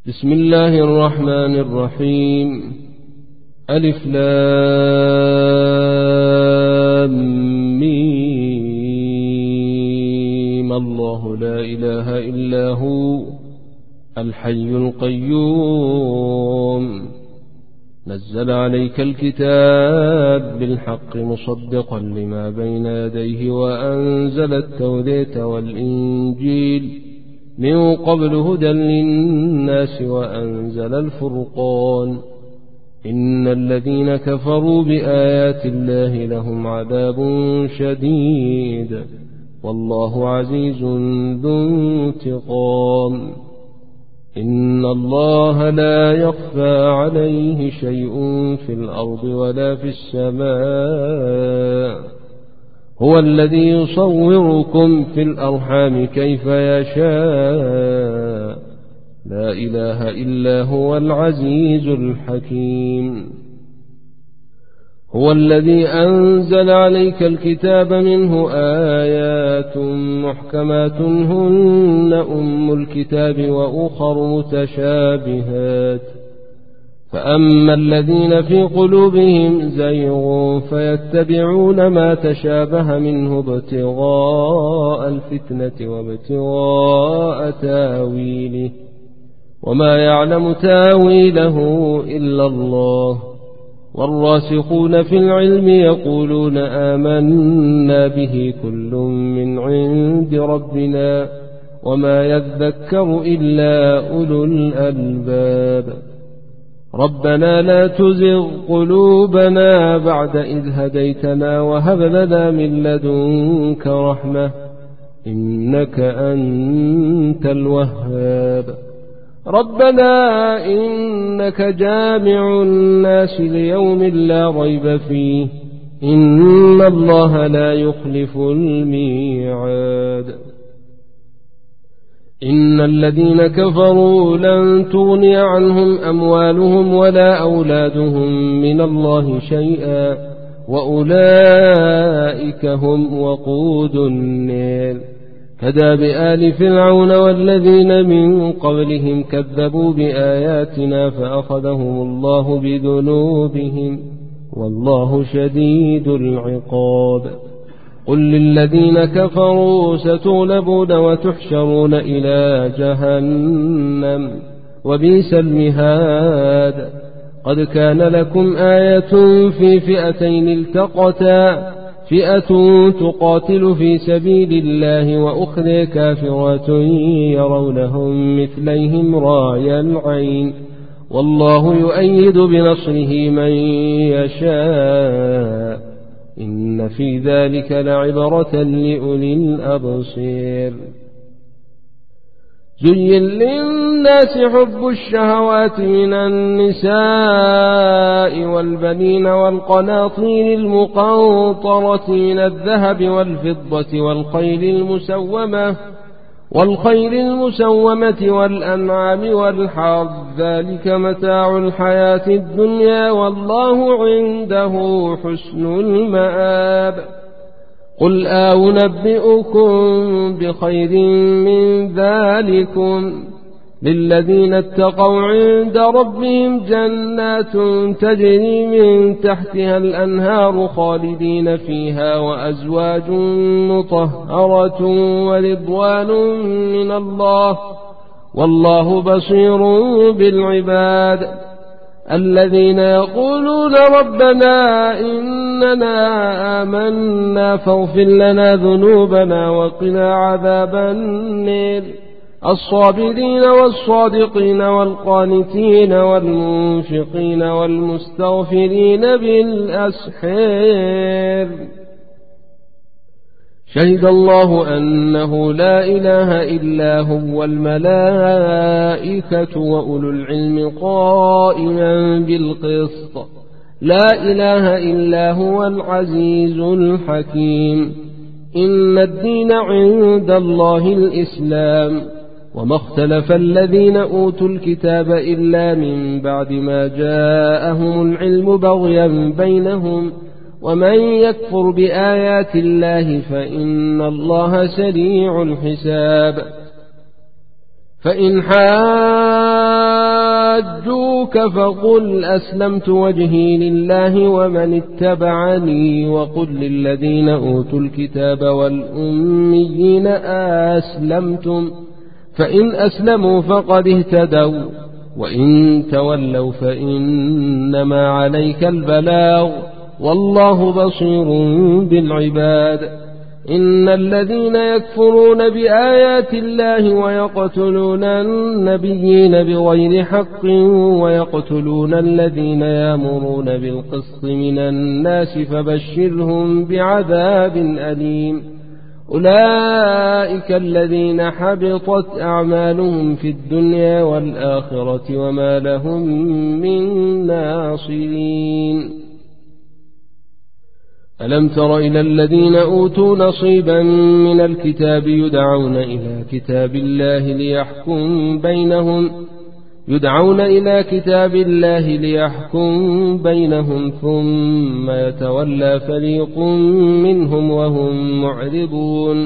بسم الله الرحمن الرحيم. ألف لام ميم. الله لا إله إلا هو الحي القيوم. نزل عليك الكتاب بالحق مصدقا لما بين يديه وأنزل التوراة والإنجيل من قبل هدى للناس وأنزل الفرقان. إن الذين كفروا بآيات الله لهم عذاب شديد والله عزيز ذو انتقام. إن الله لا يخفى عليه شيء في الأرض ولا في السماء. هو الذي يصوركم في الأرحام كيف يشاء. لا إله إلا هو العزيز الحكيم. هو الذي أنزل عليك الكتاب منه آيات محكمات هن أم الكتاب وأخر متشابهات. فأما الذين في قلوبهم زيغ فيتبعون ما تشابه منه ابتغاء الفتنة وابتغاء تاويله وما يعلم تاويله إلا الله. والراسخون في العلم يقولون آمنا به كل من عند ربنا وما يذكر إلا أولو الألباب. ربنا لا تزغ قلوبنا بعد إذ هديتنا وهب لنا من لدنك رحمة إنك أنت الوهاب. ربنا إنك جامع الناس ليوم لا ريب فيه إن الله لا يخلف الميعاد. إن الذين كفروا لن تغني عنهم أموالهم ولا أولادهم من الله شيئا وأولئك هم وقود النار. كداب آل فرعون والذين من قبلهم كذبوا بآياتنا فأخذهم الله بذنوبهم والله شديد العقاب. قل للذين كفروا ستغلبون وتحشرون إلى جهنم وبئس المهاد. قد كان لكم آية في فئتين التقتا فئة تقاتل في سبيل الله وأخرى كافرة يرونهم مثليهم راي العين والله يؤيد بنصره من يشاء. إن في ذلك لعبرة لأولي الأبصير. زين للناس حب الشهوات من النساء والبنين والقناطير المقنطرة من الذهب والفضة والخيل المسومة والأنعام والحرث ذلك متاع الحياة الدنيا والله عنده حسن المآب. قل أنبئكم بخير من ذلكم للذين اتقوا عند ربهم جنات تجري من تحتها الأنهار خالدين فيها وأزواج مطهرة ورضوان من الله والله بصير بالعباد. الذين يقولون ربنا إننا آمنا فاغفر لنا ذنوبنا وقنا عذاب النار. الصابرين والصادقين والقانتين والمنفقين والمستغفرين بالأسحار. شهد الله أنه لا إله إلا هو والملائكة وأولو العلم قائما بالقسط. لا إله إلا هو العزيز الحكيم. إن الدين عند الله الإسلام وما اختلف الذين أوتوا الكتاب إلا من بعد ما جاءهم العلم بغيا بينهم ومن يكفر بآيات الله فإن الله سريع الحساب. فإن حاجوك فقل أسلمت وجهي لله ومن اتبعني وقل للذين أوتوا الكتاب والأميين أسلمتم فإن أسلموا فقد اهتدوا وإن تولوا فإنما عليك البلاغ والله بصير بالعباد. إن الذين يكفرون بآيات الله ويقتلون النبيين بغير حق ويقتلون الذين يأمرون بالقسط من الناس فبشرهم بعذاب أليم. أولئك الذين حبطت أعمالهم في الدنيا والآخرة وما لهم من ناصرين. ألم تر إلى الذين أوتوا نصيبا من الكتاب يدعون إلى كتاب الله ليحكم بينهم ثم يتولى فريق منهم وهم معرضون.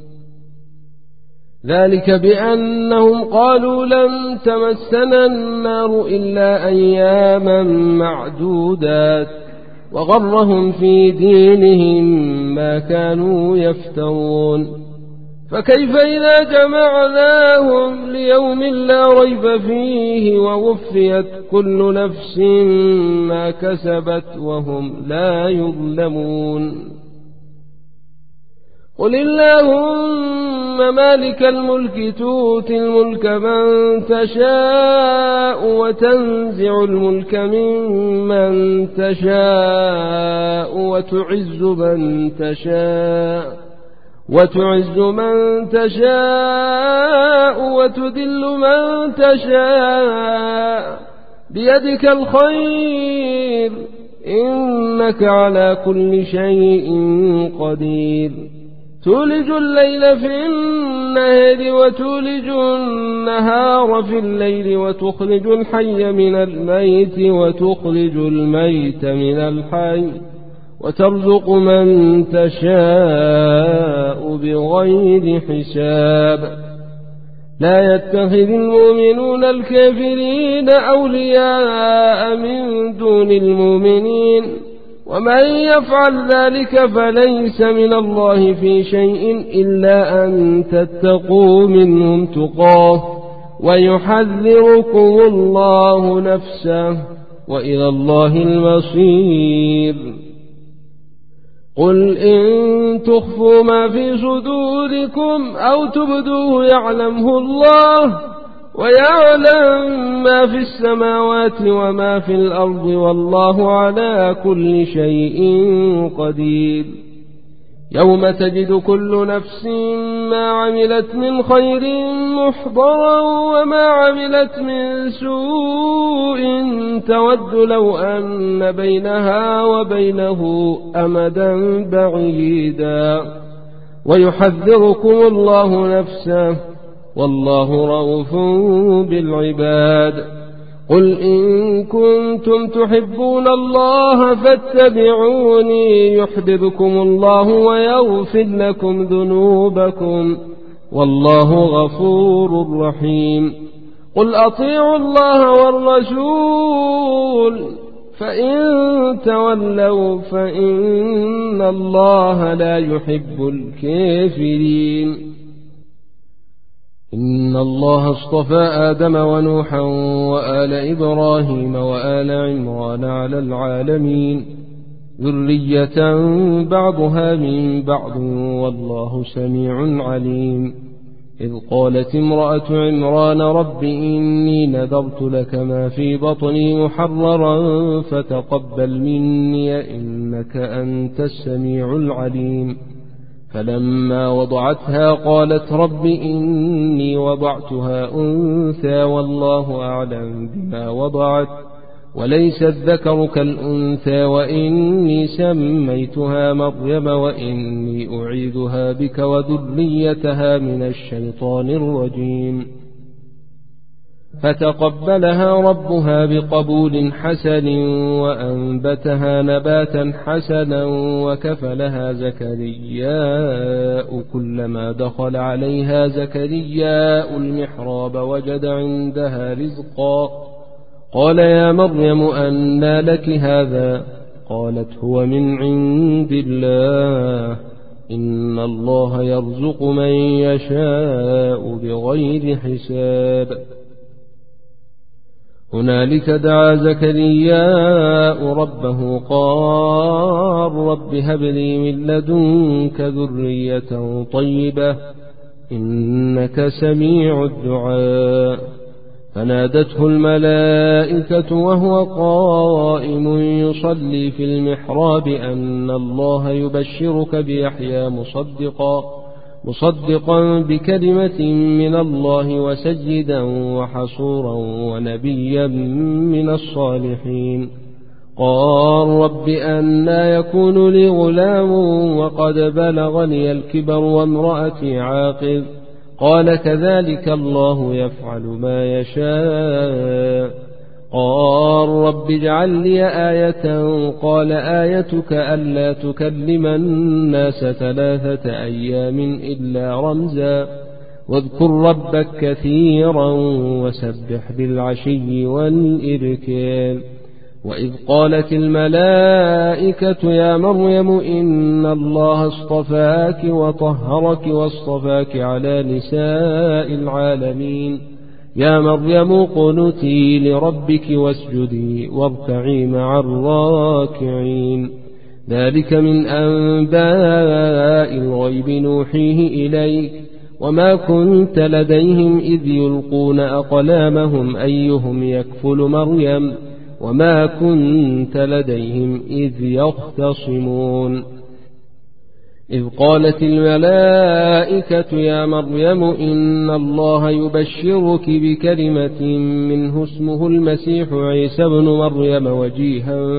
ذلك بأنهم قالوا لن تمسنا النار إلا أياما معدودات وغرهم في دينهم ما كانوا يفترون. فكيف إذا جمعناهم ليوم لا ريب فيه ووفيت كل نفس ما كسبت وهم لا يظلمون. قل اللهم مالك الملك تؤتي الملك من تشاء وتنزع الملك ممن تشاء وتعز من تشاء وتذل من تشاء بيدك الخير إنك على كل شيء قدير. تولج الليل في النهار وتولج النهار في الليل وتخرج الحي من الميت وتخرج الميت من الحي وترزق من تشاء بغير حساب. لا يتخذ المؤمنون الكافرين أولياء من دون المؤمنين ومن يفعل ذلك فليس من الله في شيء إلا أن تتقوا منهم تقاه ويحذركم الله نفسه وإلى الله المصير. قل إن تخفوا ما في صدوركم أو تبدوه يعلمه الله ويعلم ما في السماوات وما في الأرض والله على كل شيء قدير. يوم تجد كل نفس ما عملت من خير محضرا وما عملت من سوء تود لو أن بينها وبينه أمدا بعيدا ويحذركم الله نفسه والله رؤوف بالعباد. قل إن كنتم تحبون الله فاتبعوني يحببكم الله ويغفر لكم ذنوبكم والله غفور رحيم. قل أطيعوا الله والرسول فإن تولوا فإن الله لا يحب الكافرين. إن الله اصطفى آدم ونوحا وآل إبراهيم وآل عمران على العالمين ذرية بعضها من بعض والله سميع عليم. إذ قالت امرأة عمران رب إني نذرت لك ما في بطني محررا فتقبل مني إنك أنت السميع العليم. فلما وضعتها قالت رب إني وضعتها أنثى والله أعلم بما وضعت وليس الذكر كالأنثى وإني سميتها مريم وإني أعيذها بك وذريتها من الشيطان الرجيم. فتقبلها ربها بقبول حسن وأنبتها نباتا حسنا وكفلها زكرياء. كلما دخل عليها زكرياء المحراب وجد عندها رزقا قال يا مريم أنى لك هذا؟ قالت هو من عند الله، إن الله يرزق من يشاء بغير حساب. هنالك دعا زكرياء ربه قال رب هب لي من لدنك ذرية طيبة إنك سميع الدعاء. فنادته الملائكة وهو قائم يصلي في المحراب أن الله يبشرك بيحيى مصدقا بكلمة من الله وسيدا وحصورا ونبيا من الصالحين. قال رب أنى يكون لي غلام وقد بلغني الكبر وامرأتي عاقر؟ قال كذلك الله يفعل ما يشاء. قال رب اجعل لي آية؟ قال آيتك ألا تكلم الناس 3 أيام إلا رمزا واذكر ربك كثيرا وسبح بالعشي والإبكار. وإذ قالت الملائكة يا مريم إن الله اصطفاك وطهرك واصطفاك على نساء العالمين. يا مريم قنتي لربك واسجدي واركعي مع الراكعين. ذلك من أنباء الغيب نوحيه إليك وما كنت لديهم إذ يلقون أقلامهم أيهم يكفل مريم وما كنت لديهم إذ يختصمون. إذ قالت الملائكة يا مريم إن الله يبشرك بكلمة منه اسمه المسيح عيسى بن مريم وجيها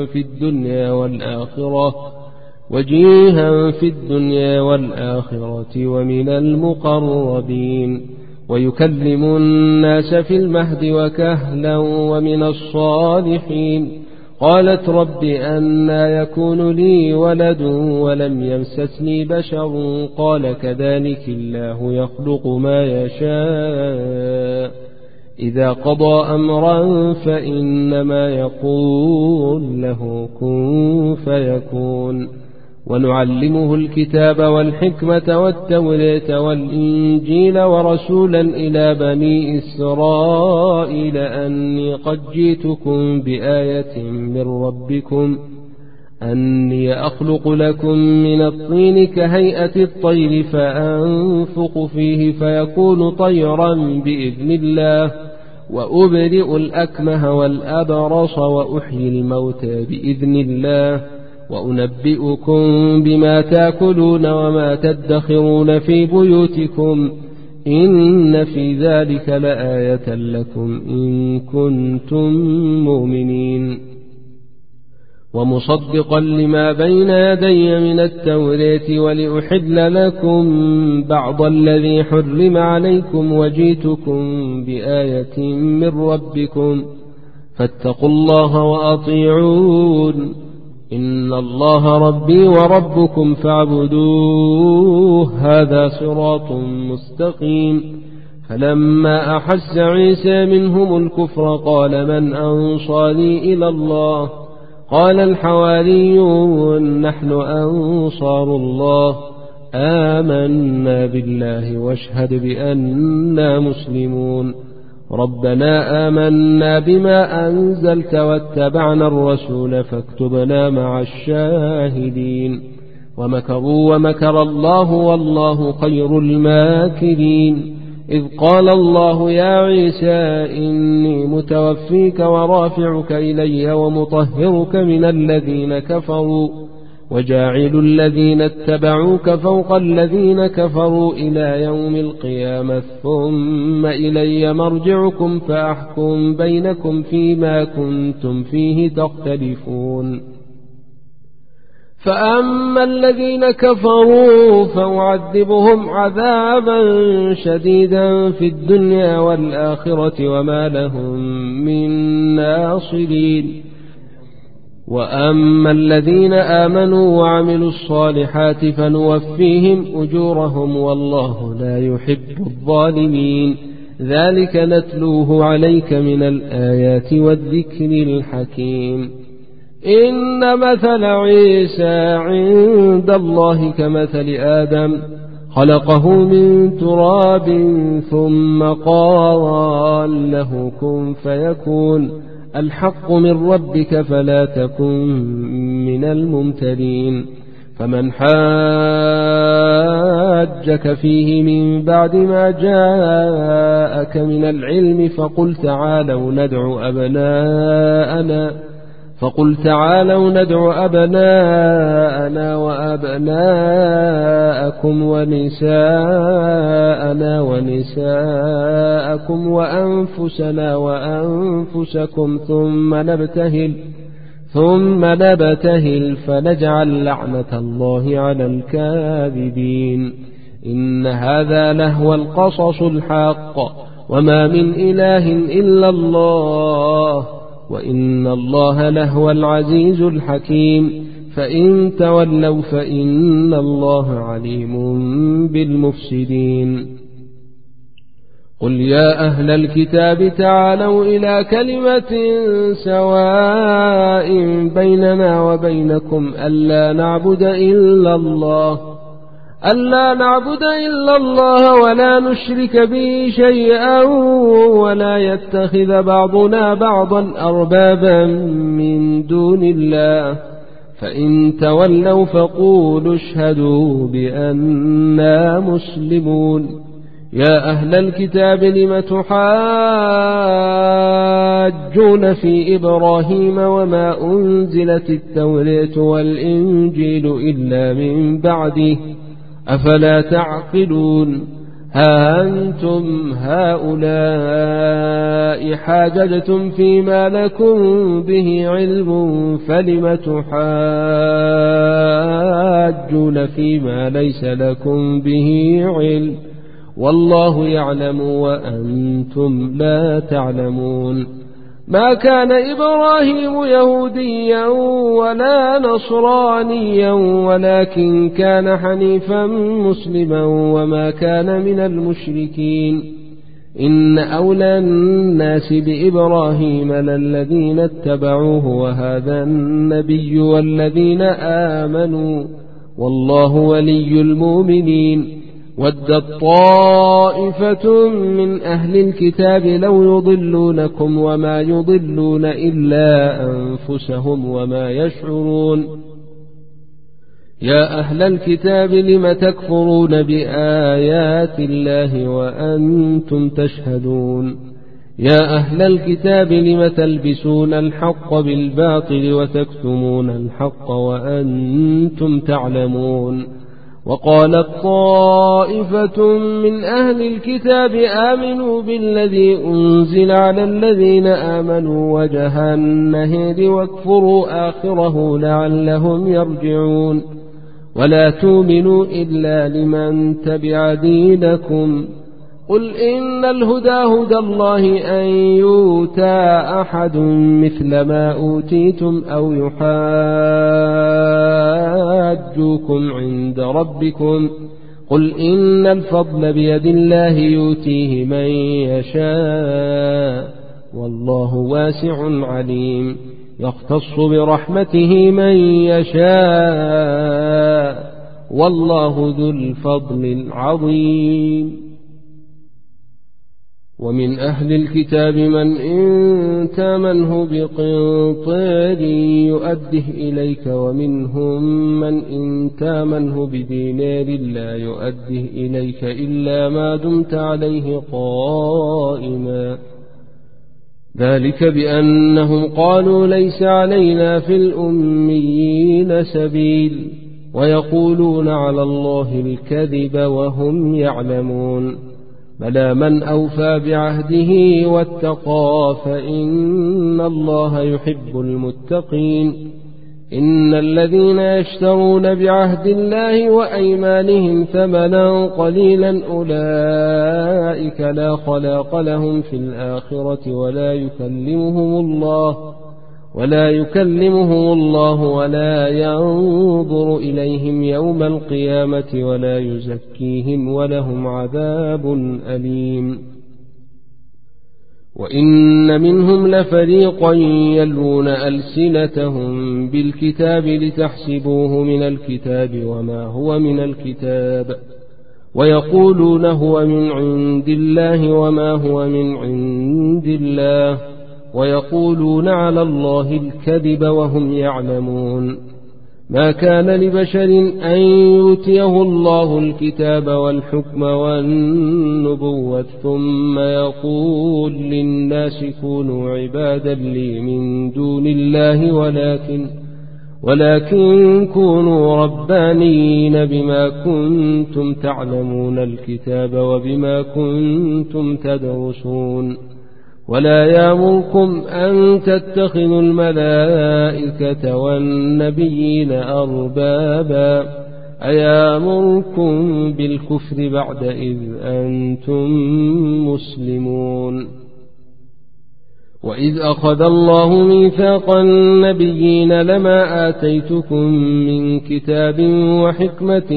في الدنيا والآخرة ومن المقربين ويكلم الناس في المهد وكهلا ومن الصالحين. قالت رب أنى يكون لي ولد ولم يمسسني بشر؟ قال كذلك الله يخلق ما يشاء إذا قضى أمرا فإنما يقول له كن فيكون. ونعلمه الكتاب والحكمة والتوراة والإنجيل ورسولا إلى بني إسرائيل أني قد جئتكم بآية من ربكم أني أخلق لكم من الطين كهيئة الطير فأنفق فيه فيكون طيرا بإذن الله وأبرئ الأكمه والأبرص وأحيي الموتى بإذن الله وأنبئكم بما تأكلون وما تدخرون في بيوتكم إن في ذلك لآية لكم إن كنتم مؤمنين. ومصدقا لما بين يدي من التوراة ولأحل لكم بعض الذي حرم عليكم وجئتكم بآية من ربكم فاتقوا الله وأطيعون إن الله ربي وربكم فاعبدوه هذا صراط مستقيم. فلما أحس عيسى منهم الكفر قال من أنصاري إلى الله؟ قال الحواريون نحن أنصار الله آمنا بالله واشهد بأننا مسلمون. ربنا آمنا بما أنزلت واتبعنا الرسول فاكتبنا مع الشاهدين. ومكروا ومكر الله والله خير الماكرين. إذ قال الله يا عيسى إني متوفيك ورافعك إلي ومطهرك من الذين كفروا وجاعل الذين اتبعوك فوق الذين كفروا إلى يوم القيامة ثم إلي مرجعكم فأحكم بينكم فيما كنتم فيه تختلفون. فأما الذين كفروا فأعذبهم عذابا شديدا في الدنيا والآخرة وما لهم من ناصرين. وأما الذين آمنوا وعملوا الصالحات فنوفيهم أجورهم والله لا يحب الظالمين. ذلك نتلوه عليك من الآيات والذكر الحكيم. إن مثل عيسى عند الله كمثل آدم خلقه من تراب ثم قال له كن فيكون الحق من ربك فلا تكن من الممترين. فمن حاجك فيه من بعد ما جاءك من العلم فقل تعالوا ندع أبناءنا وأبناءكم ونساءنا ونساءكم وأنفسنا وأنفسكم ثم نبتهل فنجعل لعنة الله على الكاذبين. إن هذا لهو القصص الحق وما من إله إلا الله وإن الله لهو العزيز الحكيم. فإن تولوا فإن الله عليم بالمفسدين. قل يا أهل الكتاب تعالوا إلى كلمة سواء بيننا وبينكم ألا نعبد إلا الله ولا نشرك به شيئا ولا يتخذ بعضنا بعضا أربابا من دون الله. فإن تولوا فقولوا اشهدوا بأننا مسلمون. يا أهل الكتاب لم تحاجون في إبراهيم وما أنزلت التوراة والإنجيل إلا من بعده أفلا تعقلون. ها أنتم هؤلاء حاججتم فيما لكم به علم فلم تحاجون فيما ليس لكم به علم والله يعلم وأنتم لا تعلمون. ما كان إبراهيم يهوديا ولا نصرانيا ولكن كان حنيفا مسلما وما كان من المشركين. إن أولى الناس بإبراهيم للذين اتبعوه وهذا النبي والذين آمنوا والله ولي المؤمنين. ودت طائفة من أهل الكتاب لو يضلونكم وما يضلون إلا أنفسهم وما يشعرون. يا أهل الكتاب لم تكفرون بآيات الله وأنتم تشهدون. يا أهل الكتاب لم تلبسون الحق بالباطل وتكتمون الحق وأنتم تعلمون. وقالت طائفة من أهل الكتاب آمنوا بالذي أنزل على الذين آمنوا وجه النهار واكفروا آخره لعلهم يرجعون. ولا تؤمنوا إلا لمن تبع دينكم. قل إن الهدى هدى الله أن يؤتى أحد مثل ما أوتيتم أو يحاجوكم عند ربكم. قل إن الفضل بيد الله يؤتيه من يشاء والله واسع عليم. يختص برحمته من يشاء والله ذو الفضل العظيم. ومن أهل الكتاب من إن تامنه بقنطار يؤده إليك ومنهم من إن تامنه بدينار لا يؤده إليك إلا ما دمت عليه قائما. ذلك بأنهم قالوا ليس علينا في الأميين سبيل ويقولون على الله الكذب وهم يعلمون. بلى من أوفى بعهده واتقى فإن الله يحب المتقين. إن الذين يشترون بعهد الله وأيمانهم ثمنا قليلا أولئك لا خلاق لهم في الآخرة ولا يكلمهم الله ولا ينظر إليهم يوم القيامة ولا يزكيهم ولهم عذاب أليم. وإن منهم لفريقا يلوون ألسنتهم بالكتاب لتحسبوه من الكتاب وما هو من الكتاب ويقولون هو من عند الله وما هو من عند الله ويقولون على الله الكذب وهم يعلمون. ما كان لبشر أن يؤتيه الله الكتاب والحكم والنبوة ثم يقول للناس كونوا عبادا لي من دون الله ولكن كونوا ربانيين بما كنتم تعلمون الكتاب وبما كنتم تدرسون. ولا يأمركم أن تتخذوا الملائكة والنبيين أربابا أيامركم بالكفر بعد إذ أنتم مسلمون. وإذ أخذ الله ميثاق النبيين لما آتيتكم من كتاب وحكمة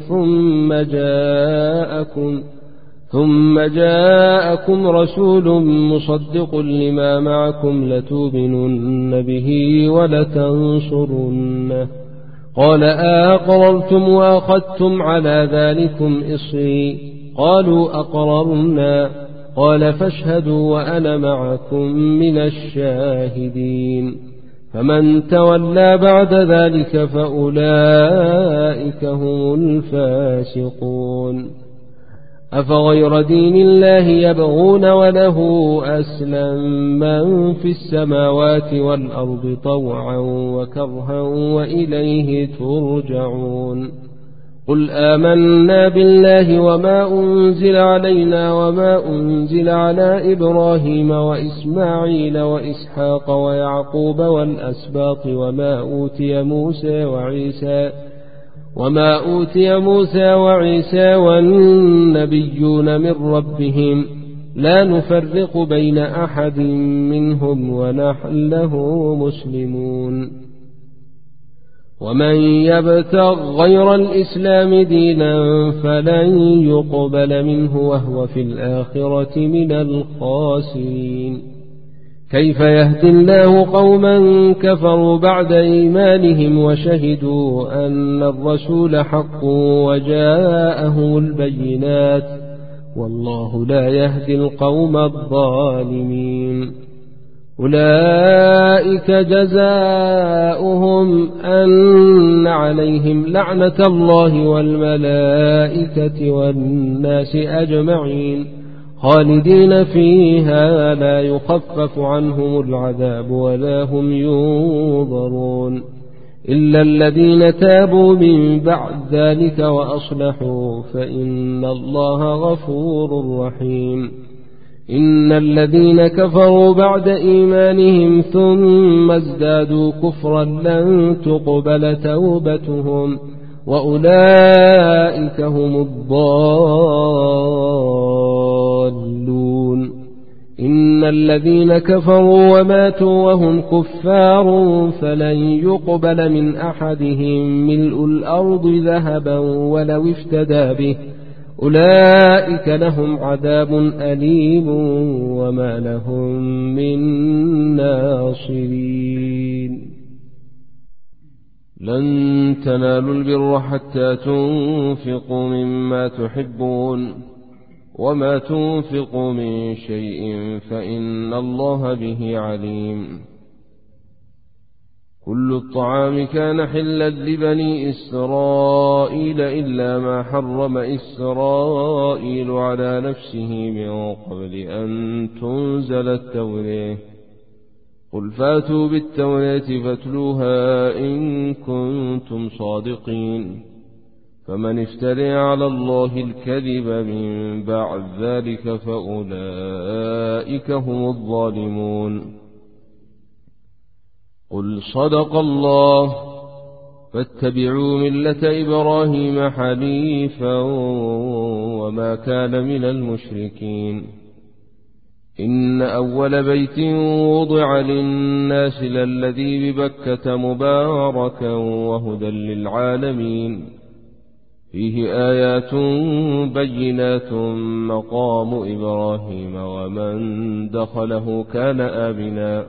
ثم جاءكم رسول مصدق لما معكم لتؤمنن به ولتنصرنه قال أقررتم وأخذتم على ذلكم إصري قالوا أقررنا قال فاشهدوا وأنا معكم من الشاهدين. فمن تولى بعد ذلك فأولئك هم الفاسقون. أفغير دين الله يبغون وله أسلم من في السماوات والأرض طوعا وكرها وإليه ترجعون. قل آمنا بالله وما أنزل علينا وما أنزل على إبراهيم وإسماعيل وإسحاق ويعقوب والأسباط وما أوتي موسى وعيسى والنبيون من ربهم لا نفرق بين أحد منهم ونحن له مسلمون. ومن يبتغ غير الإسلام دينا فلن يقبل منه وهو في الآخرة من الخاسرين. كيف يهدي الله قوما كفروا بعد إيمانهم وشهدوا أن الرسول حق وجاءهم البينات والله لا يهدي القوم الظالمين. أولئك جزاؤهم أن عليهم لعنة الله والملائكة والناس أجمعين خالدين فيها لا يخفف عنهم العذاب ولا هم ينظرون إلا الذين تابوا من بعد ذلك وأصلحوا فإن الله غفور رحيم. إن الذين كفروا بعد إيمانهم ثم ازدادوا كفرا لن تقبل توبتهم وأولئك هم الضالون. إن الذين كفروا وماتوا وهم كفار فلن يقبل من أحدهم ملء الأرض ذهبا ولو افتدى به أولئك لهم عذاب أليم وما لهم من ناصرين. لن تنالوا البر حتى تنفقوا مما تحبون وما تنفقوا من شيء فإن الله به عليم. كل الطعام كان حلا لبني إسرائيل إلا ما حرم إسرائيل على نفسه من قبل أن تنزل التوراة. قل فاتوا بالتوراة فاتلوها إن كنتم صادقين. فمن افترى على الله الكذب من بعد ذلك فأولئك هم الظالمون. قل صدق الله فاتبعوا ملة إبراهيم حنيفا وما كان من المشركين. إن أول بيت وضع للناس للذي ببكة مباركا وهدى للعالمين. فيه آيات بينات مقام إبراهيم ومن دخله كان آمنا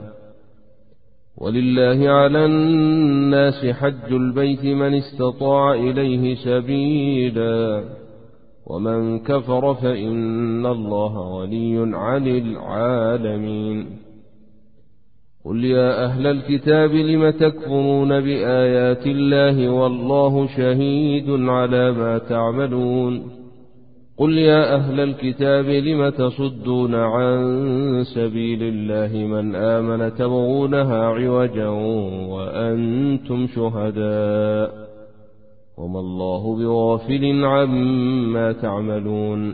ولله على الناس حج البيت من استطاع إليه سبيلا ومن كفر فإن الله غني عن العالمين قل يا أهل الكتاب لم تكفرون بآيات الله والله شهيد على ما تعملون قل يا أهل الكتاب لم تصدون عن سبيل الله من آمن تبغونها عوجا وأنتم شهداء وما الله بغافل عما تعملون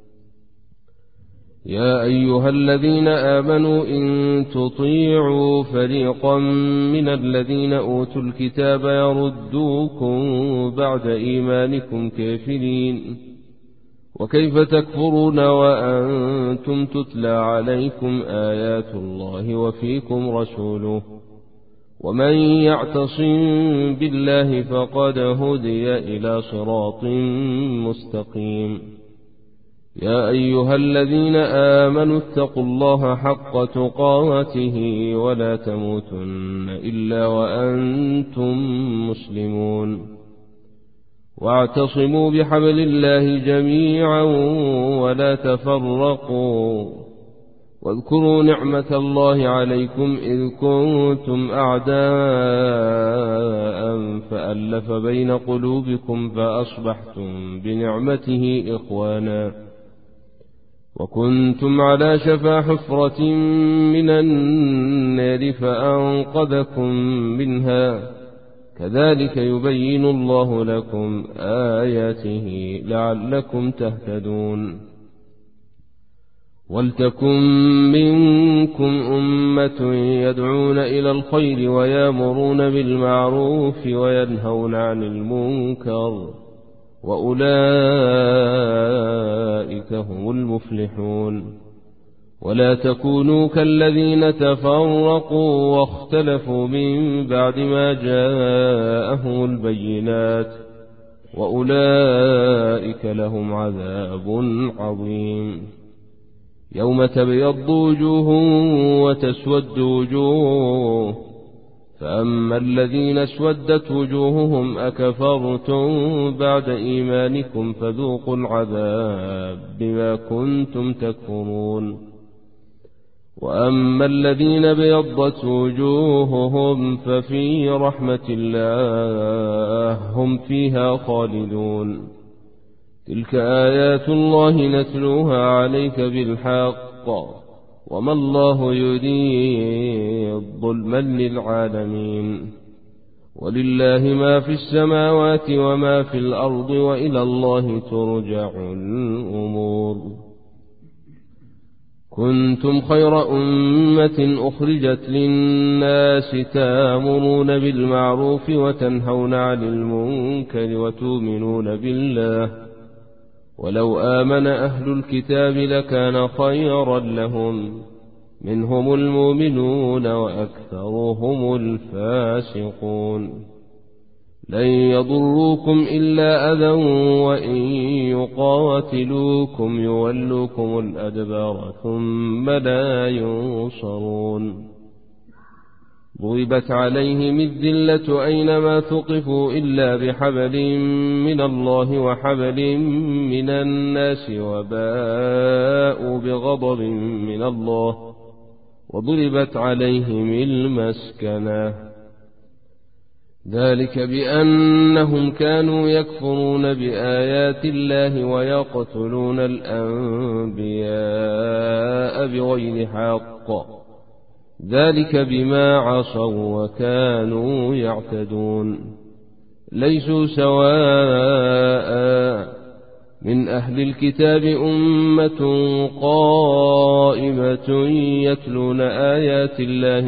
يا أيها الذين آمنوا إن تطيعوا فريقا من الذين أوتوا الكتاب يردوكم بعد إيمانكم كافرين وكيف تكفرون وأنتم تتلى عليكم آيات الله وفيكم رسوله ومن يعتصم بالله فقد هدي إلى صراط مستقيم يا أيها الذين آمنوا اتقوا الله حق تقاته ولا تموتن إلا وأنتم مسلمون واعتصموا بحبل الله جميعا ولا تفرقوا واذكروا نعمة الله عليكم إذ كنتم أعداء فألف بين قلوبكم فأصبحتم بنعمته إخوانا وكنتم على شفا حفرة من النار فأنقذكم منها كذلك يبين الله لكم آياته لعلكم تهتدون ولتكن منكم أمة يدعون إلى الخير ويأمرون بالمعروف وينهون عن المنكر وأولئك هم المفلحون ولا تكونوا كالذين تفرقوا واختلفوا من بعد ما جاءهم البينات وأولئك لهم عذاب عظيم يوم تبيض وجوه وتسود وجوه فأما الذين اسودت وجوههم أكفرتم بعد إيمانكم فذوقوا العذاب بما كنتم تكفرون وأما الذين بيضت وجوههم ففي رحمة الله هم فيها خالدون تلك آيات الله نتلوها عليك بالحق وما الله يريد ظلما للعالمين ولله ما في السماوات وما في الأرض وإلى الله ترجع الأمور كنتم خير أمة أخرجت للناس تأمرون بالمعروف وتنهون عن المنكر وتؤمنون بالله ولو آمن أهل الكتاب لكان خيرا لهم منهم المؤمنون وأكثرهم الفاسقون لن يضروكم إلا أذى وإن يقاتلوكم يولوكم الأدبار ثم لا ينصرون ضربت عليهم الذلة أينما ثقفوا إلا بحبل من الله وحبل من الناس وباءوا بغضب من الله وضربت عليهم المسكنة ذلك بأنهم كانوا يكفرون بآيات الله ويقتلون الأنبياء بغير حق ذلك بما عصوا وكانوا يعتدون ليسوا سواء من أهل الكتاب أمة قائمة يتلون آيات الله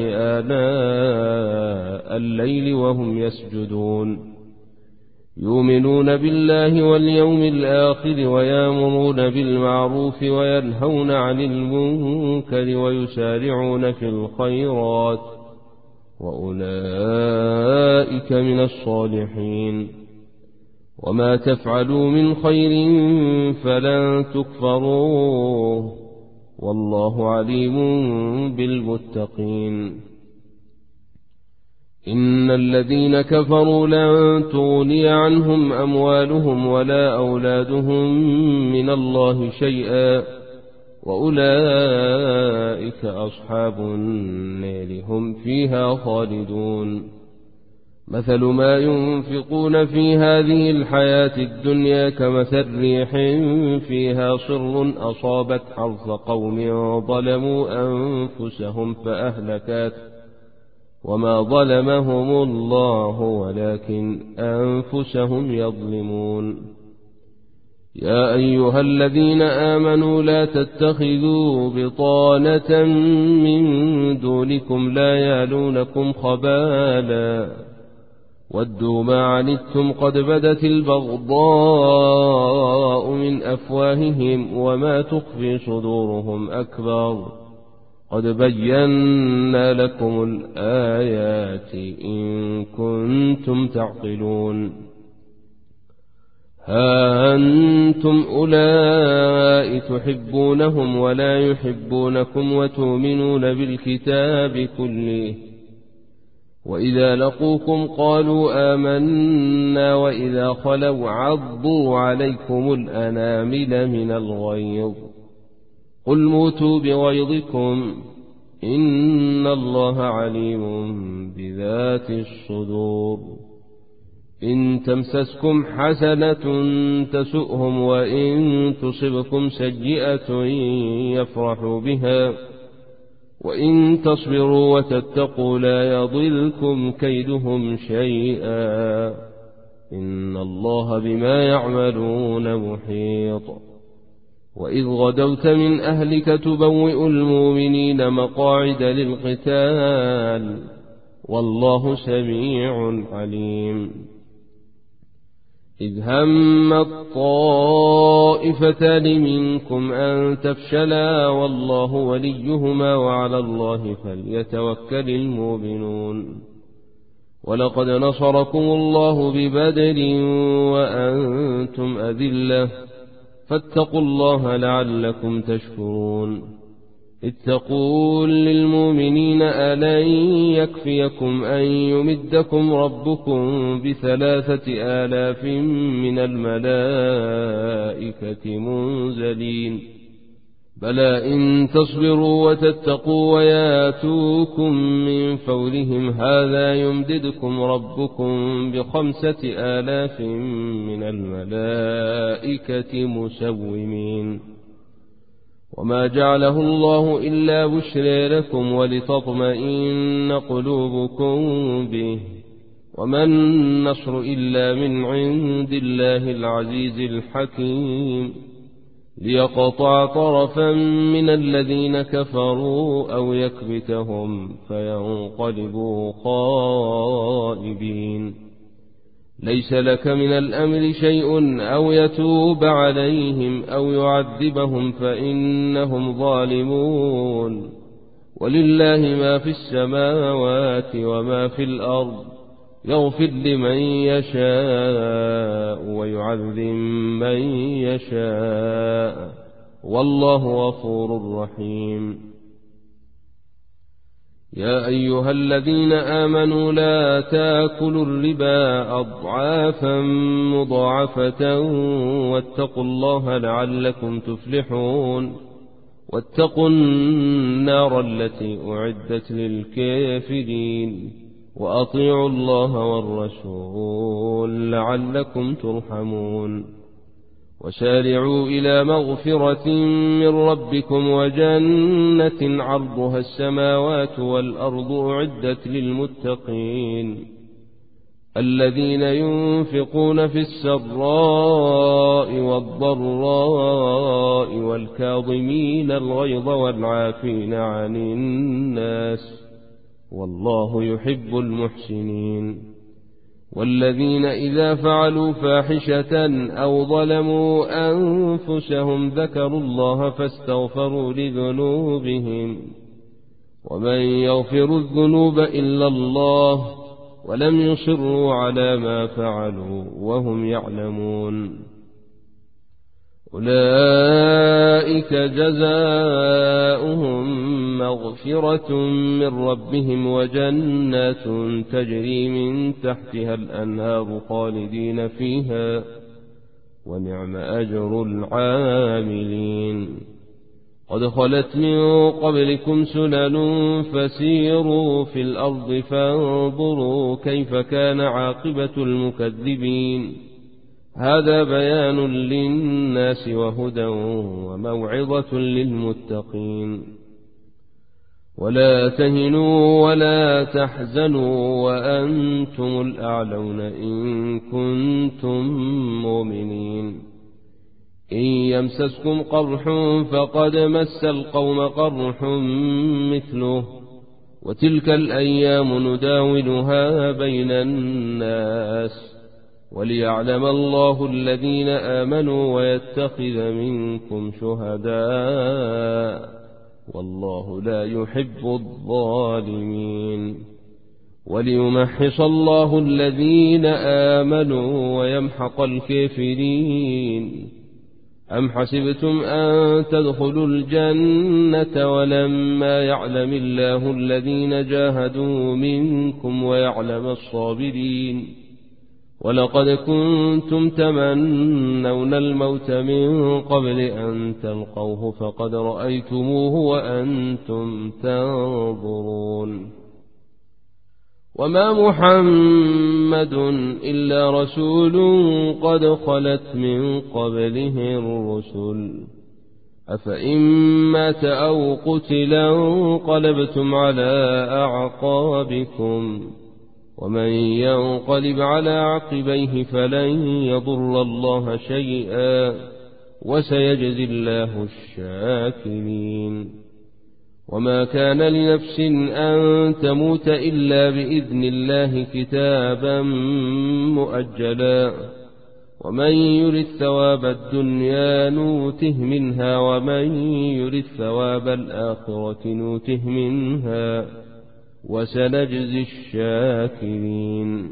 آناء الليل وهم يسجدون يؤمنون بالله واليوم الآخر ويأمرون بالمعروف وينهون عن المنكر ويسارعون في الخيرات وأولئك من الصالحين وما تفعلوا من خير فلن تكفروه والله عليم بالمتقين. إن الذين كفروا لن تغني عنهم أموالهم ولا أولادهم من الله شيئا وأولئك أصحاب النار هم فيها خالدون. مثل ما ينفقون في هذه الحياة الدنيا كمثل ريح فيها صر أصابت حرث قوم ظلموا أنفسهم فأهلكت وما ظلمهم الله ولكن أنفسهم يظلمون. يا أيها الذين آمنوا لا تتخذوا بطانة من دونكم لا يالونكم خبالا ودوا ما عنتم قد بدت البغضاء من أفواههم وما تخفي صدورهم أكبر قد بينا لكم الآيات إن كنتم تعقلون. ها أنتم أولئك تحبونهم ولا يحبونكم وتؤمنون بالكتاب كله وإذا لقوكم قالوا آمنا وإذا خلوا عضوا عليكم الأنامل من الغيظ قل موتوا بغيظكم إن الله عليم بذات الصدور. إن تمسسكم حسنة تسؤهم وإن تصبكم سيئة يفرحوا بها وإن تصبروا وتتقوا لا يضلكم كيدهم شيئا إن الله بما يعملون محيط. وإذ غدوت من أهلك تبوئ المؤمنين مقاعد للقتال والله سميع عليم. إذ هم الطائفتان منكم أن تفشلا والله وليهما وعلى الله فليتوكل المؤمنون. ولقد نصركم الله ببدر وأنتم أذلة فاتقوا الله لعلكم تشكرون. إذ تقول للمؤمنين ألن يكفيكم أن يمدكم ربكم ب3,000 من الملائكة منزلين بلى إن تصبروا وتتقوا وياتوكم من فورهم هذا يمددكم ربكم ب5,000 من الملائكة مسومين. وما جعله الله إلا بشرى لكم ولتطمئن قلوبكم به وما النصر إلا من عند الله العزيز الحكيم ليقطع طرفا من الذين كفروا أو يكبتهم فينقلبوا خائبين. ليس لك من الأمر شيء أو يتوب عليهم أو يعذبهم فإنهم ظالمون ولله ما في السماوات وما في الأرض يغفر لمن يشاء ويعذب من يشاء والله غفور رحيم. يا أيها الذين آمنوا لا تاكلوا الربا أضعافا مضاعفة واتقوا الله لعلكم تفلحون. واتقوا النار التي أعدت للكافرين وأطيعوا الله والرسول لعلكم ترحمون. وسارعوا إلى مغفرة من ربكم وجنة عرضها السماوات والأرض أعدت للمتقين الذين ينفقون في السراء والضراء والكاظمين الغيظ والعافين عن الناس والله يحب المحسنين. والذين إذا فعلوا فاحشة أو ظلموا أنفسهم ذكروا الله فاستغفروا لذنوبهم ومن يغفر الذنوب إلا الله ولم يصروا على ما فعلوا وهم يعلمون. أولئك جزاؤهم مغفرة من ربهم وجنات تجري من تحتها الأنهار خالدين فيها ونعم أجر العاملين. قد خلت من قبلكم سنن فسيروا في الأرض فانظروا كيف كان عاقبة المكذبين. هذا بيان للناس وهدى وموعظة للمتقين. ولا تهنوا ولا تحزنوا وأنتم الأعلون إن كنتم مؤمنين. إن يمسسكم قرح فقد مس القوم قرح مثله وتلك الأيام نداولها بين الناس وليعلم الله الذين آمنوا ويتخذ منكم شهداء والله لا يحب الظالمين. وليمحص الله الذين آمنوا ويمحق الكافرين. أم حسبتم أن تدخلوا الجنة ولما يعلم الله الذين جاهدوا منكم ويعلم الصابرين. ولقد كنتم تمنون الموت من قبل أن تلقوه فقد رأيتموه وأنتم تنظرون. وما محمد إلا رسول قد خلت من قبله الرسل أفإن مات أو قتلا انقلبتم على أعقابكم ومن ينقلب على عقبيه فلن يضر الله شيئا وسيجزي الله الشاكرين. وما كان لنفس أن تموت إلا بإذن الله كتابا مؤجلا ومن يرد ثواب الدنيا نوته منها ومن يرد ثواب الآخرة نوته منها وسنجزي الشاكرين.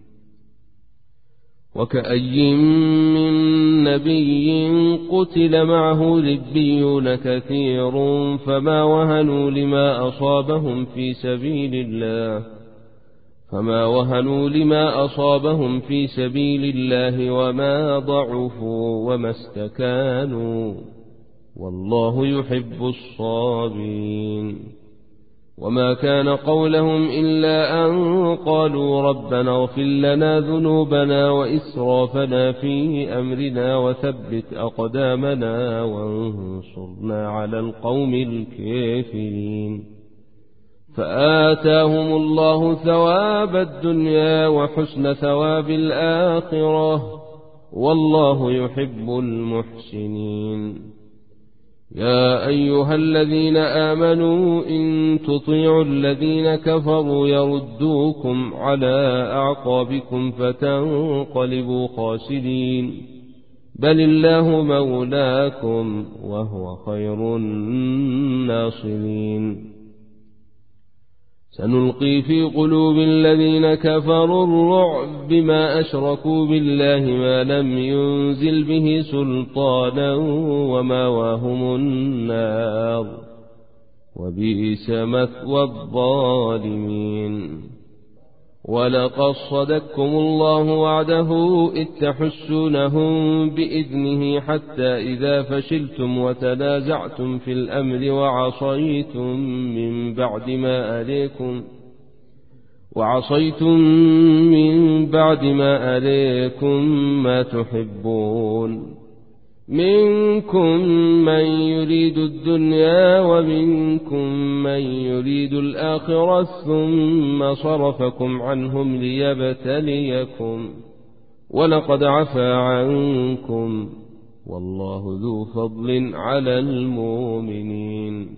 وكأي من نبي قتل معه ربيون كثير فما وهنوا لما أصابهم في سبيل الله وما ضعفوا وما استكانوا والله يحب الصابرين. وما كان قولهم إلا أن قالوا ربنا اغفر لنا ذنوبنا وإسرافنا في أمرنا وثبت أقدامنا وانصرنا على القوم الكافرين. فآتاهم الله ثواب الدنيا وحسن ثواب الآخرة والله يحب المحسنين. يا أيها الذين آمنوا إن تطيعوا الذين كفروا يردوكم على أعقابكم فتنقلبوا خاسرين بل الله مولاكم وهو خير الناصرين. سنلقي في قلوب الذين كفروا الرعب بما أشركوا بالله ما لم ينزل به سلطانا ومأواهم النار وبئس مثوى الظالمين. ولقد صدقكم الله وعده إذ تحسونهم بإذنه حتى إذا فشلتم وتنازعتم في الأمر وعصيتم من بعد ما أريكم ما تحبون منكم من يريد الدنيا ومنكم من يريد الآخرة ثم صرفكم عنهم ليبتليكم ولقد عفا عنكم والله ذو فضل على المؤمنين.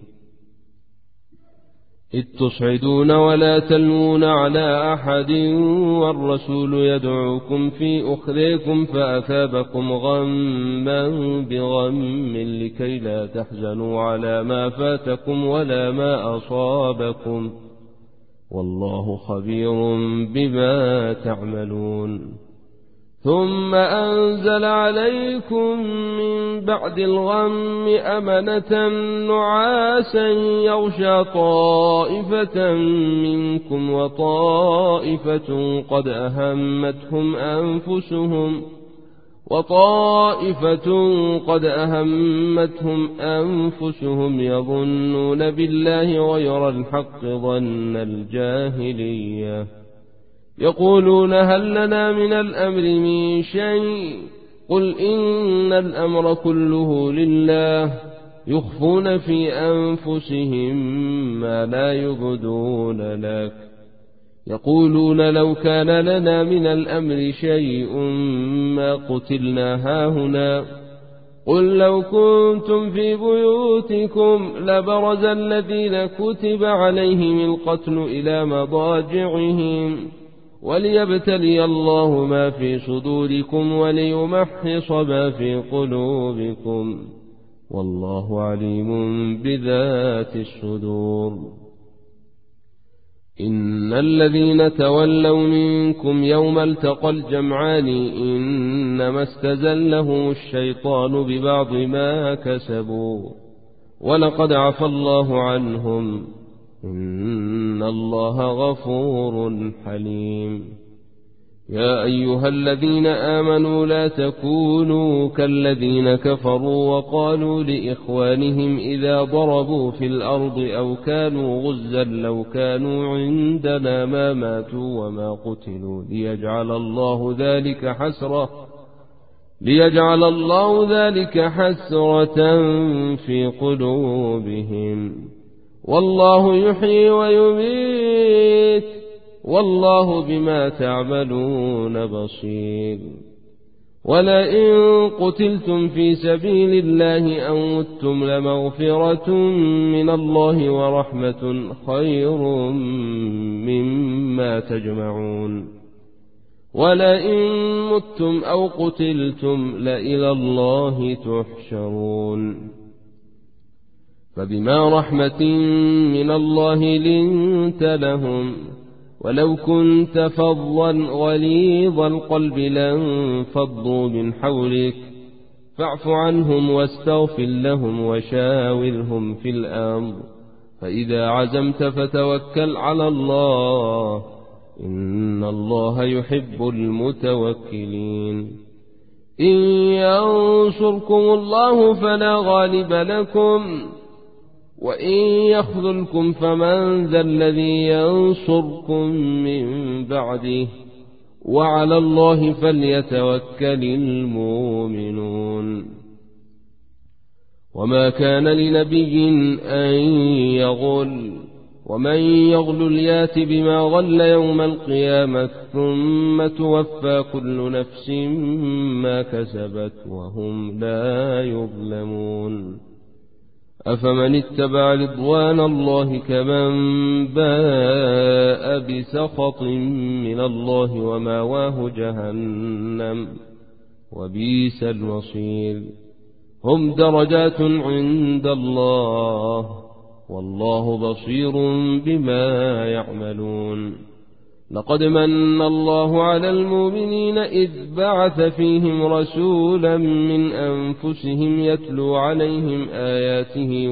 إذ تصعدون ولا تلوون على أحد والرسول يدعوكم في أخريكم فأثابكم غما بغم لكي لا تحزنوا على ما فاتكم ولا ما أصابكم والله خبير بما تعملون. ثم أنزل عليكم من بعد الغم أمنة نعاسا يغشى طائفة منكم وطائفة قد أهمتهم أنفسهم يظنون بالله غير الحق ظن الجاهلية يقولون هل لنا من الأمر من شيء قل إن الأمر كله لله يخفون في أنفسهم ما لا يبدون لك يقولون لو كان لنا من الأمر شيء ما قتلنا هاهنا قل لو كنتم في بيوتكم لبرز الذين كتب عليهم القتل إلى مضاجعهم وليبتلي الله ما في صدوركم وليمحص ما في قلوبكم والله عليم بذات الصدور. إن الذين تولوا منكم يوم التقى الجمعان إنما استزلهم الشيطان ببعض ما كسبوا ولقد عفى الله عنهم إن الله غفور حليم. يا أيها الذين آمنوا لا تكونوا كالذين كفروا وقالوا لإخوانهم إذا ضربوا في الأرض أو كانوا غزا لو كانوا عندنا ما ماتوا وما قتلوا ليجعل الله ذلك حسرة في قلوبهم والله يحيي ويميت والله بما تعملون بصير. ولئن قتلتم في سبيل الله أو متم لمغفرة من الله ورحمة خير مما تجمعون. ولئن متم أو قتلتم لإلى الله تحشرون. فبما رحمة من الله لنت لهم ولو كنت فظا غليظ القلب لانفضوا من حولك فاعف عنهم واستغفر لهم وشاورهم في الأمر فإذا عزمت فتوكل على الله إن الله يحب المتوكلين. إن ينصركم الله فلا غالب لكم وإن يخذلكم فمن ذا الذي ينصركم من بعده وعلى الله فليتوكل المؤمنون. وما كان لنبي أن يغل ومن يغل يات بما غل يوم القيامة ثم توفى كل نفس ما كسبت وهم لا يظلمون. أفمن اتبع رضوان الله كمن باء بسخط من الله وماواه جهنم وبئس المصير. هم درجات عند الله والله بصير بما يعملون. لقد من الله على المؤمنين إذ بعث فيهم رسولا من أنفسهم يتلو عليهم آياته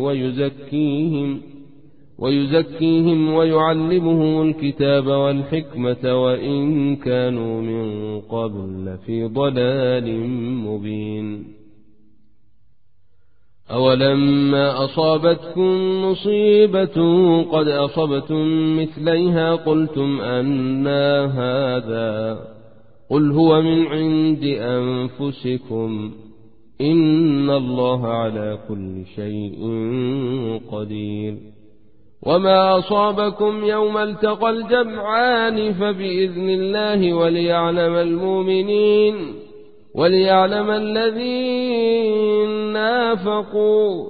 ويزكيهم ويعلمهم الكتاب والحكمة وإن كانوا من قبل لفي ضلال مبين. أولما أصابتكم مصيبة قد أصبتم مثليها قلتم أنى هذا قل هو من عند أنفسكم إن الله على كل شيء قدير. وما أصابكم يوم التقى الجمعان فبإذن الله وليعلم الذين نافقوا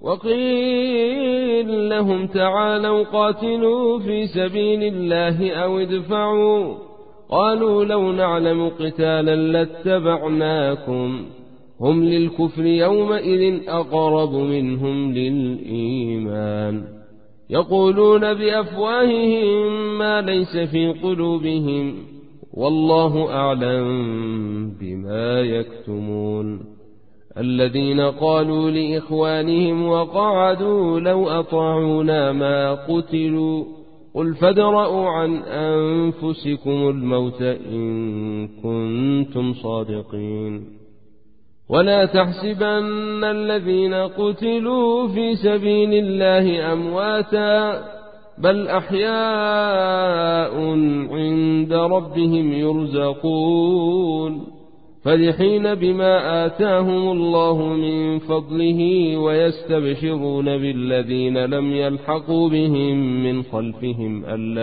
وقيل لهم تعالوا قاتلوا في سبيل الله أو ادفعوا قالوا لو نعلم قتالا لاتبعناكم هم للكفر يومئذ أقرب منهم للإيمان يقولون بأفواههم ما ليس في قلوبهم والله أعلم بما يكتمون. الذين قالوا لإخوانهم وقعدوا لو أطاعونا ما قتلوا قل فادرءوا عن أنفسكم الموت إن كنتم صادقين. ولا تحسبن الذين قتلوا في سبيل الله أمواتا بل أحياء عند ربهم يرزقون فرحين بما آتاهم الله من فضله ويستبشرون بالذين لم يلحقوا بهم من خلفهم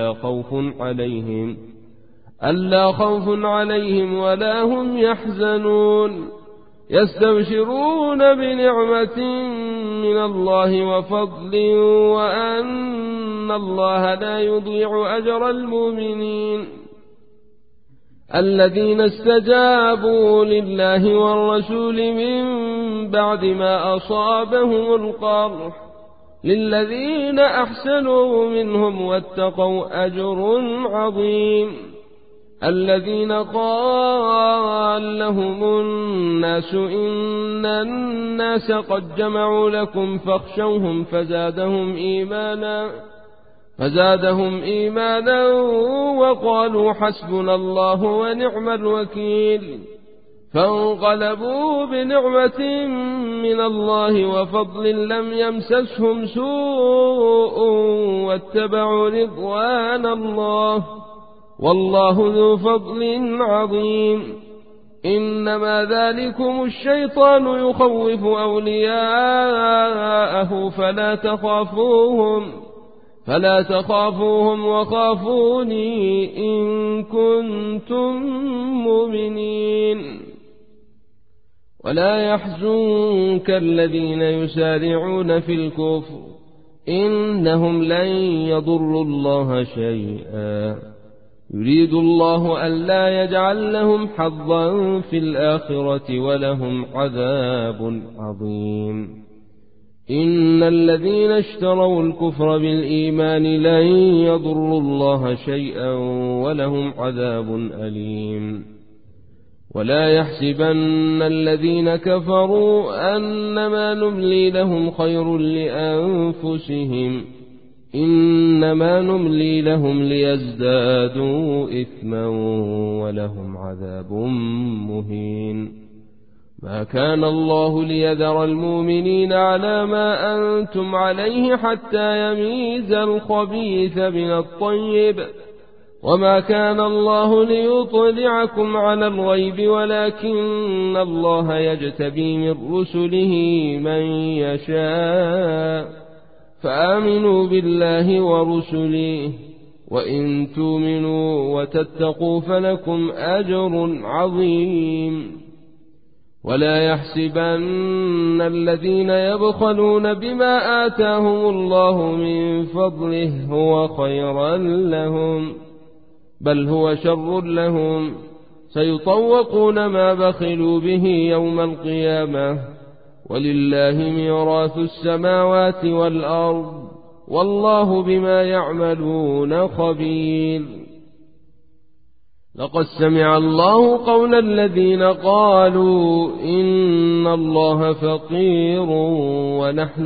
ألا خوف عليهم ولا هم يحزنون يستبشرون بنعمة من الله وفضل وأن الله لا يضيع أجر المؤمنين. الذين استجابوا لله والرسول من بعد ما أصابهم القرح للذين أحسنوا منهم واتقوا أجر عظيم. الذين قال لهم الناس إن الناس قد جمعوا لكم فاخشوهم فزادهم إيمانا وقالوا حسبنا الله ونعم الوكيل. فانقلبوا بنعمة من الله وفضل لم يمسسهم سوء واتبعوا رضوان الله والله ذو فضل عظيم. إنما ذلكم الشيطان يخوف أولياءه فلا تخافوهم وخافوني إن كنتم مؤمنين. ولا يحزنك الذين يسارعون في الكفر إنهم لن يضروا الله شيئا يريد الله ألا يجعل لهم حظا في الآخرة ولهم عذاب عظيم. إن الذين اشتروا الكفر بالإيمان لن يضروا الله شيئا ولهم عذاب أليم. ولا يحسبن الذين كفروا أنما نملي لهم خير لأنفسهم إنما نملي لهم ليزدادوا إثما ولهم عذاب مهين. ما كان الله ليذر المؤمنين على ما أنتم عليه حتى يميز الخبيث من الطيب وما كان الله ليطلعكم على الغيب ولكن الله يجتبي من رسله من يشاء فآمنوا بالله ورسله وإن تؤمنوا وتتقوا فلكم أجر عظيم. ولا يحسبن الذين يبخلون بما آتاهم الله من فضله هو خيرا لهم بل هو شر لهم سيطوقون ما بخلوا به يوم القيامة ولله ميراث السماوات والأرض والله بما يعملون خبير. لقد سمع الله قول الذين قالوا إن الله فقير ونحن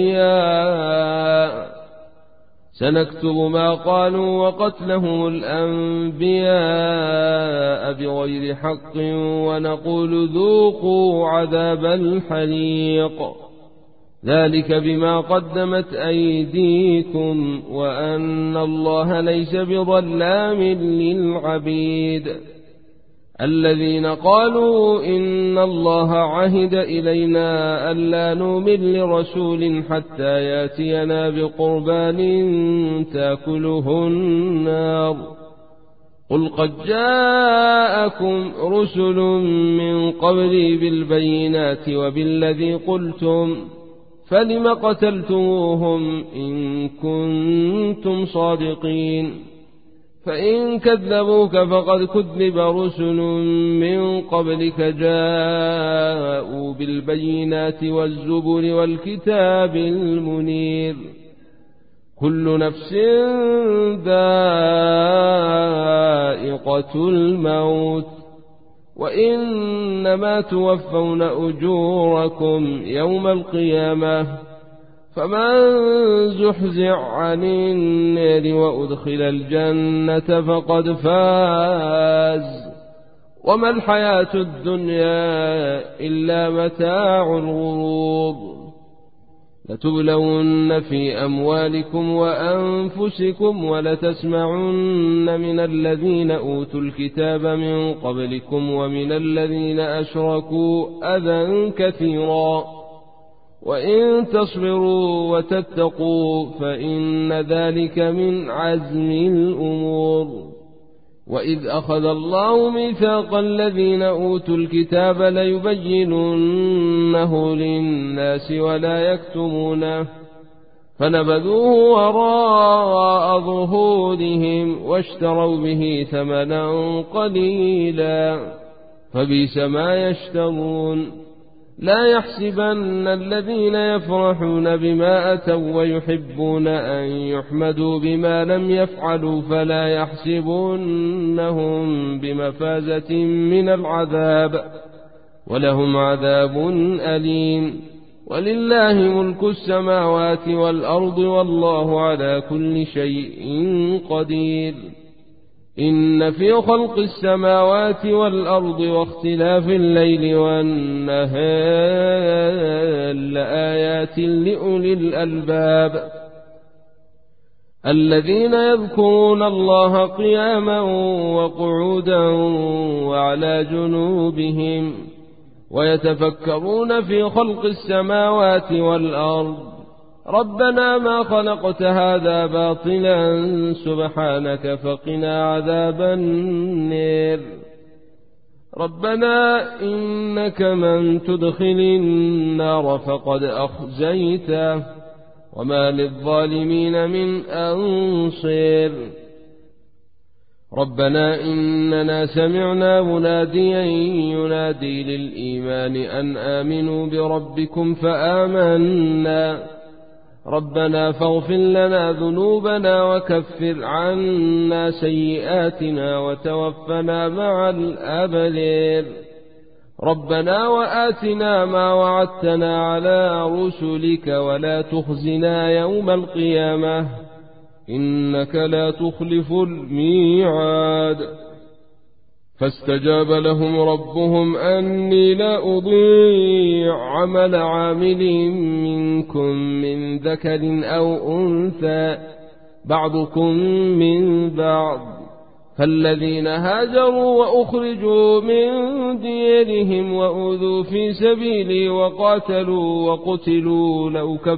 أغنياء سنكتب ما قالوا وقتلهم الأنبياء بغير حق ونقول ذوقوا عذاب الحريق ذلك بما قدمت أيديكم وأن الله ليس بظلام للعبيد. الذين قالوا إن الله عهد إلينا ألا نؤمن لرسول حتى يأتينا بقربان تأكله النار قل قد جاءكم رسل من قبلي بالبينات وبالذي قلتم فلم قتلتموهم إن كنتم صادقين فإن كذبوك فقد كذب رسل من قبلك جاءوا بالبينات والزبر والكتاب المنير كل نفس ذائقة الموت وإنما توفون أجوركم يوم القيامة فمن زحزح عن النار وأدخل الجنة فقد فاز وما الحياة الدنيا إلا متاع الغرور لتبلون في أموالكم وأنفسكم ولتسمعن من الذين أوتوا الكتاب من قبلكم ومن الذين أشركوا أذى كثيرا وإن تصبروا وتتقوا فإن ذلك من عزم الأمور وإذ أخذ الله ميثاق الذين أوتوا الكتاب ليبيننه للناس ولا يكتمونه فنبذوه وراء ظهورهم واشتروا به ثمنا قليلا فبئس ما يشترون لا يحسبن الذين يفرحون بما أتوا ويحبون أن يحمدوا بما لم يفعلوا فلا يحسبونهم بمفازة من العذاب ولهم عذاب أليم ولله ملك السماوات والأرض والله على كل شيء قدير إن في خلق السماوات والأرض واختلاف الليل والنهار لآيات لأولي الألباب الذين يذكرون الله قياما وقعودا وعلى جنوبهم ويتفكرون في خلق السماوات والأرض ربنا ما خلقت هذا باطلا سبحانك فقنا عذاب النار ربنا إنك من تدخل النار فقد أخزيته وما للظالمين من أنصير ربنا إننا سمعنا مناديا ينادي للإيمان أن آمنوا بربكم فآمنا ربنا فاغفر لنا ذنوبنا وكفر عنا سيئاتنا وتوفنا مع الأبرار ربنا وآتنا ما وعدتنا على رسلك ولا تخزنا يوم القيامة إنك لا تخلف الميعاد فاستجاب لهم ربهم أني لا أضيع عمل عامل منكم من ذكر أو أنثى بعضكم من بعض فالذين هاجروا وأخرجوا من ديرهم وأوذوا في سبيلي وقاتلوا وقتلوا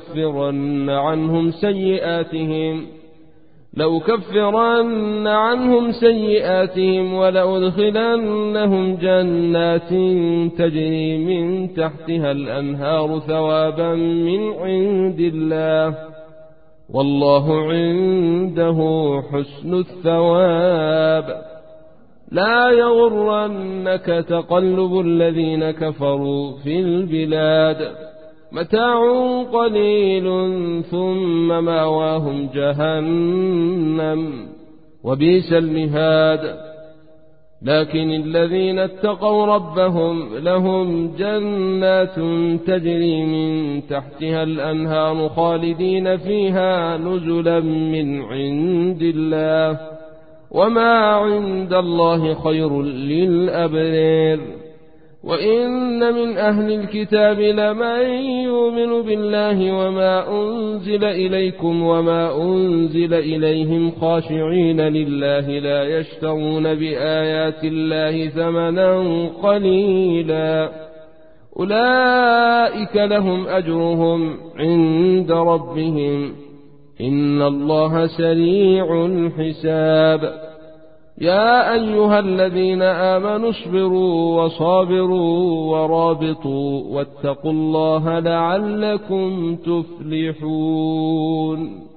لأكفرن عنهم سيئاتهم ولأدخلنهم جنات تجري من تحتها الأنهار ثوابا من عند الله والله عنده حسن الثواب لا يغرنك تقلب الذين كفروا في البلاد متاع قليل ثم ماواهم جهنم وبئس المهاد لكن الذين اتقوا ربهم لهم جنات تجري من تحتها الأنهار خالدين فيها نزلا من عند الله وما عند الله خير للأبرار وإن من أهل الكتاب لمن يؤمن بالله وما أنزل إليكم وما أنزل إليهم خاشعين لله لا يشترون بآيات الله ثمنا قليلا أولئك لهم أجرهم عند ربهم إن الله سريع الحساب يا أيها الذين آمنوا اصبروا وصابروا ورابطوا واتقوا الله لعلكم تفلحون